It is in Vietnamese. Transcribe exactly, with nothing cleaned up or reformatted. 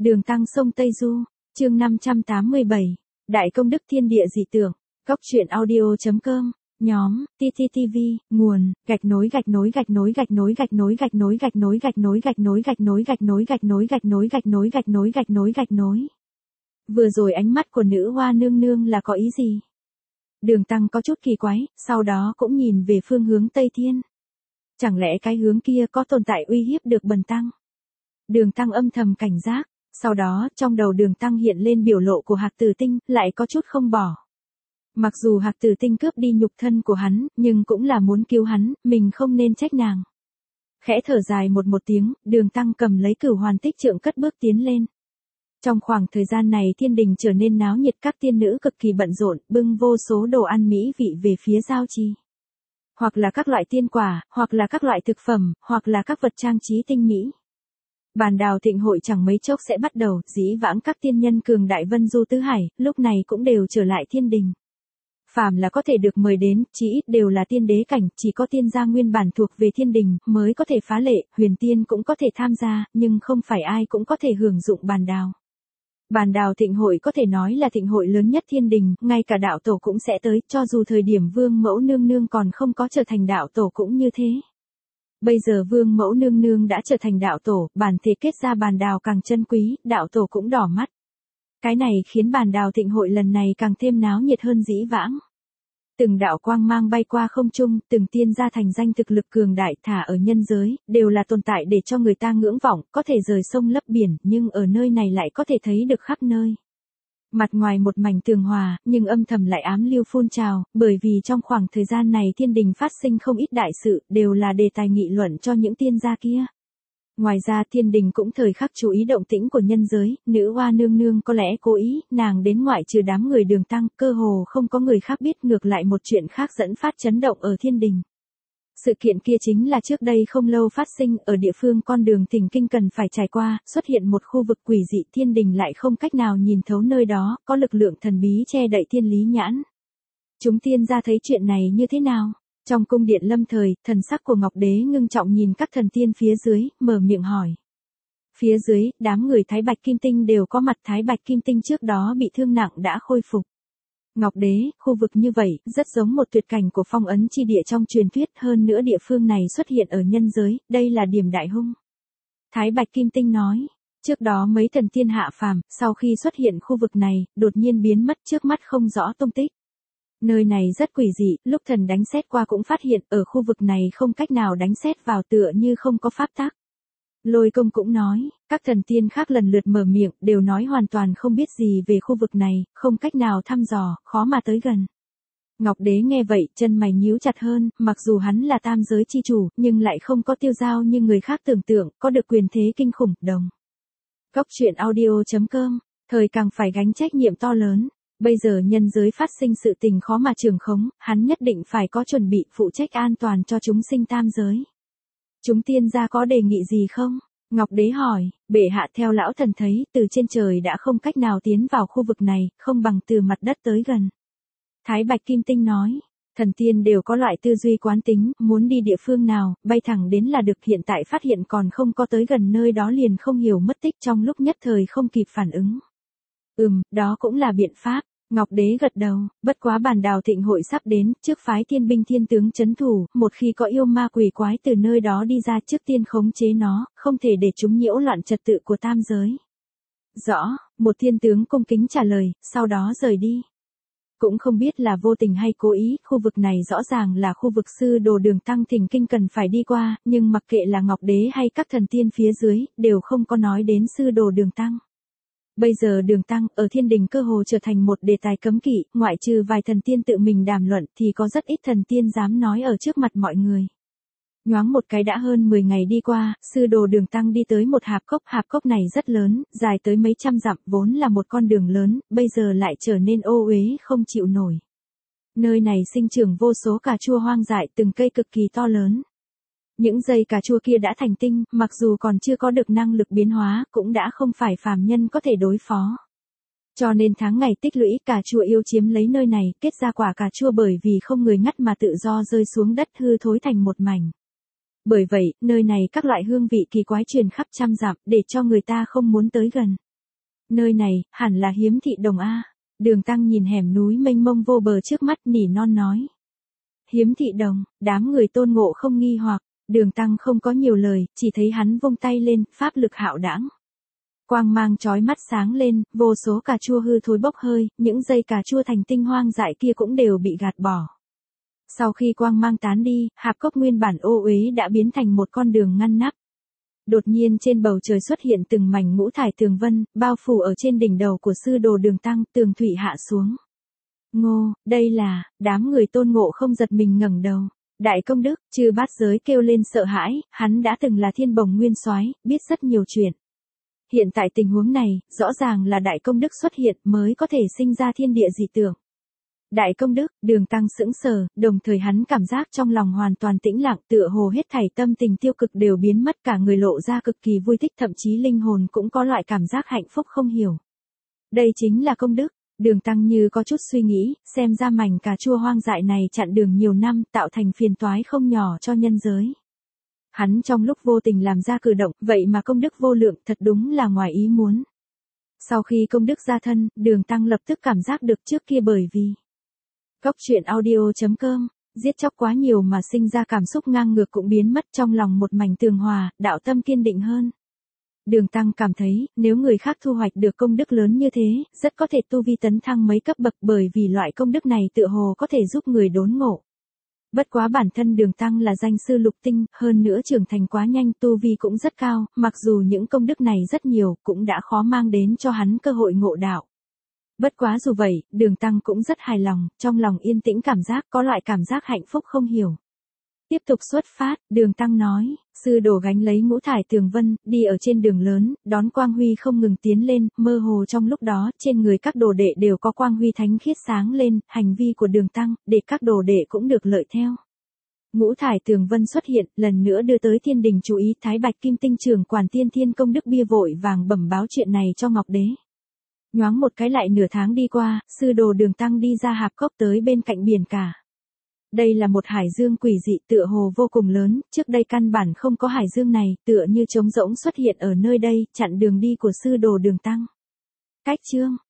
Đường Tăng sông Tây Du, chương năm trăm tám mươi bảy, Đại công đức thiên địa dị tưởng, Cốc truyện audio.com, nhóm, tê tê tê vê, nguồn, gạch nối gạch nối gạch nối gạch nối gạch nối gạch nối gạch nối gạch nối gạch nối gạch nối gạch nối gạch nối gạch nối gạch nối gạch nối gạch nối gạch nối. Vừa rồi ánh mắt của nữ hoa nương nương là có ý gì? Đường Tăng có chút kỳ quái, sau đó cũng nhìn về phương hướng Tây Thiên. Chẳng lẽ cái hướng kia có tồn tại uy hiếp được Bần Tăng? Đường Tăng âm thầm cảnh giác, sau đó trong đầu Đường Tăng hiện lên biểu lộ của Hạc Tử Tinh, lại có chút không bỏ. Mặc dù Hạc Tử Tinh cướp đi nhục thân của hắn, nhưng cũng là muốn cứu hắn, mình không nên trách nàng. Khẽ thở dài một một tiếng, Đường Tăng cầm lấy Cửu Hoàn Tích Trượng cất bước tiến lên. Trong khoảng thời gian này thiên đình trở nên náo nhiệt, các tiên nữ cực kỳ bận rộn, bưng vô số đồ ăn mỹ vị về phía giao trì. Hoặc là các loại tiên quả, hoặc là các loại thực phẩm, hoặc là các vật trang trí tinh mỹ. Bàn đào thịnh hội chẳng mấy chốc sẽ bắt đầu, dĩ vãng các tiên nhân cường đại vân du tứ hải, lúc này cũng đều trở lại thiên đình. Phàm là có thể được mời đến, chỉ ít đều là tiên đế cảnh, chỉ có tiên gia nguyên bản thuộc về thiên đình, mới có thể phá lệ, huyền tiên cũng có thể tham gia, nhưng không phải ai cũng có thể hưởng dụng bàn đào. Bàn đào thịnh hội có thể nói là thịnh hội lớn nhất thiên đình, ngay cả đạo tổ cũng sẽ tới, cho dù thời điểm vương mẫu nương nương còn không có trở thành đạo tổ cũng như thế. Bây giờ vương mẫu nương nương đã trở thành đạo tổ, bản thể kết ra bàn đào càng chân quý, đạo tổ cũng đỏ mắt. Cái này khiến bàn đào thịnh hội lần này càng thêm náo nhiệt hơn dĩ vãng. Từng đạo quang mang bay qua không trung, từng tiên gia thành danh thực lực cường đại thả ở nhân giới, đều là tồn tại để cho người ta ngưỡng vọng, có thể rời sông lấp biển, nhưng ở nơi này lại có thể thấy được khắp nơi. Mặt ngoài một mảnh tường hòa, nhưng âm thầm lại ám lưu phun trào, bởi vì trong khoảng thời gian này thiên đình phát sinh không ít đại sự, đều là đề tài nghị luận cho những tiên gia kia. Ngoài ra thiên đình cũng thời khắc chú ý động tĩnh của nhân giới, nữ hoa nương nương có lẽ cố ý, nàng đến ngoại trừ đám người Đường Tăng, cơ hồ không có người khác biết, ngược lại một chuyện khác dẫn phát chấn động ở thiên đình. Sự kiện kia chính là trước đây không lâu phát sinh ở địa phương con đường thỉnh kinh cần phải trải qua, xuất hiện một khu vực quỷ dị, thiên đình lại không cách nào nhìn thấu nơi đó, có lực lượng thần bí che đậy thiên lý nhãn. Chúng tiên gia thấy chuyện này như thế nào? Trong cung điện lâm thời, thần sắc của Ngọc Đế ngưng trọng nhìn các thần tiên phía dưới, mở miệng hỏi. Phía dưới, đám người Thái Bạch Kim Tinh đều có mặt, Thái Bạch Kim Tinh trước đó bị thương nặng đã khôi phục. Ngọc Đế, khu vực như vậy, rất giống một tuyệt cảnh của phong ấn chi địa trong truyền thuyết, hơn nữa địa phương này xuất hiện ở nhân giới, đây là điểm đại hung. Thái Bạch Kim Tinh nói, trước đó mấy thần tiên hạ phàm, sau khi xuất hiện khu vực này, đột nhiên biến mất trước mắt không rõ tung tích. Nơi này rất quỷ dị, lúc thần đánh xét qua cũng phát hiện, ở khu vực này không cách nào đánh xét vào, tựa như không có pháp tắc. Lôi Công cũng nói, các thần tiên khác lần lượt mở miệng, đều nói hoàn toàn không biết gì về khu vực này, không cách nào thăm dò, khó mà tới gần. Ngọc Đế nghe vậy, chân mày nhíu chặt hơn, mặc dù hắn là tam giới chi chủ, nhưng lại không có tiêu dao như người khác tưởng tượng, có được quyền thế kinh khủng, đồng. Cốc truyện audio.com, thời càng phải gánh trách nhiệm to lớn. Bây giờ nhân giới phát sinh sự tình khó mà trường khống, hắn nhất định phải có chuẩn bị phụ trách an toàn cho chúng sinh tam giới. Chúng tiên gia có đề nghị gì không? Ngọc Đế hỏi, bệ hạ theo lão thần thấy, từ trên trời đã không cách nào tiến vào khu vực này, không bằng từ mặt đất tới gần. Thái Bạch Kim Tinh nói, thần tiên đều có loại tư duy quán tính, muốn đi địa phương nào, bay thẳng đến là được, hiện tại phát hiện còn không có tới gần nơi đó liền không hiểu mất tích, trong lúc nhất thời không kịp phản ứng. Ừm, đó cũng là biện pháp. Ngọc Đế gật đầu, bất quá bàn đào thịnh hội sắp đến, trước phái thiên binh thiên tướng chấn thủ, một khi có yêu ma quỷ quái từ nơi đó đi ra trước tiên khống chế nó, không thể để chúng nhiễu loạn trật tự của tam giới. Rõ, một thiên tướng cung kính trả lời, sau đó rời đi. Cũng không biết là vô tình hay cố ý, khu vực này rõ ràng là khu vực sư đồ Đường Tăng thỉnh kinh cần phải đi qua, nhưng mặc kệ là Ngọc Đế hay các thần tiên phía dưới, đều không có nói đến sư đồ Đường Tăng. Bây giờ Đường Tăng ở thiên đình cơ hồ trở thành một đề tài cấm kỵ, ngoại trừ vài thần tiên tự mình đàm luận thì có rất ít thần tiên dám nói ở trước mặt mọi người. Nhoáng một cái đã hơn mười ngày đi qua, sư đồ Đường Tăng đi tới một hạp cốc, hạp cốc này rất lớn, dài tới mấy trăm dặm, vốn là một con đường lớn, bây giờ lại trở nên ô uế không chịu nổi. Nơi này sinh trưởng vô số cà chua hoang dại, từng cây cực kỳ to lớn. Những dây cà chua kia đã thành tinh, mặc dù còn chưa có được năng lực biến hóa, cũng đã không phải phàm nhân có thể đối phó. Cho nên tháng ngày tích lũy, cà chua yêu chiếm lấy nơi này, kết ra quả cà chua bởi vì không người ngắt mà tự do rơi xuống đất hư thối thành một mảnh. Bởi vậy, nơi này các loại hương vị kỳ quái truyền khắp trăm dặm, để cho người ta không muốn tới gần. Nơi này, hẳn là Hiếm Thị Đồng a. Đường Tăng nhìn hẻm núi mênh mông vô bờ trước mắt nỉ non nói. Hiếm Thị Đồng, đám người Tôn Ngộ không nghi hoặc, Đường Tăng không có nhiều lời, chỉ thấy hắn vung tay lên, pháp lực hạo đãng. Quang mang chói mắt sáng lên, vô số cà chua hư thối bốc hơi, những dây cà chua thành tinh hoang dại kia cũng đều bị gạt bỏ. Sau khi quang mang tán đi, hạp cốc nguyên bản ô uế đã biến thành một con đường ngăn nắp. Đột nhiên trên bầu trời xuất hiện từng mảnh ngũ thải tường vân, bao phủ ở trên đỉnh đầu của sư đồ Đường Tăng, tường thủy hạ xuống. Ngô, đây là, đám người Tôn Ngộ không giật mình ngẩng đầu. Đại công đức, chư bát giới kêu lên sợ hãi, hắn đã từng là Thiên Bồng Nguyên Soái, biết rất nhiều chuyện. Hiện tại tình huống này, rõ ràng là đại công đức xuất hiện mới có thể sinh ra thiên địa dị tượng. Đại công đức, Đường Tăng sững sờ, đồng thời hắn cảm giác trong lòng hoàn toàn tĩnh lặng, tựa hồ hết thảy tâm tình tiêu cực đều biến mất, cả người lộ ra cực kỳ vui thích, thậm chí linh hồn cũng có loại cảm giác hạnh phúc không hiểu. Đây chính là công đức. Đường Tăng như có chút suy nghĩ, xem ra mảnh cà chua hoang dại này chặn đường nhiều năm, tạo thành phiền toái không nhỏ cho nhân giới. Hắn trong lúc vô tình làm ra cử động, vậy mà công đức vô lượng, thật đúng là ngoài ý muốn. Sau khi công đức ra thân, Đường Tăng lập tức cảm giác được trước kia bởi vì Cốc truyện audio chấm com, giết chóc quá nhiều mà sinh ra cảm xúc ngang ngược cũng biến mất, trong lòng một mảnh tường hòa, đạo tâm kiên định hơn. Đường Tăng cảm thấy, nếu người khác thu hoạch được công đức lớn như thế, rất có thể tu vi tấn thăng mấy cấp bậc, bởi vì loại công đức này tựa hồ có thể giúp người đốn ngộ. Bất quá bản thân Đường Tăng là danh sư lục tinh, hơn nữa trưởng thành quá nhanh, tu vi cũng rất cao, mặc dù những công đức này rất nhiều, cũng đã khó mang đến cho hắn cơ hội ngộ đạo. Bất quá dù vậy, Đường Tăng cũng rất hài lòng, trong lòng yên tĩnh cảm giác, có loại cảm giác hạnh phúc không hiểu. Tiếp tục xuất phát, Đường Tăng nói, sư đồ gánh lấy ngũ thải tường vân, đi ở trên đường lớn, đón quang huy không ngừng tiến lên, mơ hồ trong lúc đó, trên người các đồ đệ đều có quang huy thánh khiết sáng lên, hành vi của Đường Tăng, để các đồ đệ cũng được lợi theo. Ngũ thải tường vân xuất hiện, lần nữa đưa tới thiên đình chú ý, Thái Bạch Kim Tinh trưởng quản tiên thiên công đức bia vội vàng bẩm báo chuyện này cho Ngọc Đế. Nhoáng một cái lại nửa tháng đi qua, sư đồ Đường Tăng đi ra hạp cốc tới bên cạnh biển cả. Đây là một hải dương quỷ dị, tựa hồ vô cùng lớn, trước đây căn bản không có hải dương này, tựa như trống rỗng xuất hiện ở nơi đây, chặn đường đi của sư đồ Đường Tăng. Cách chương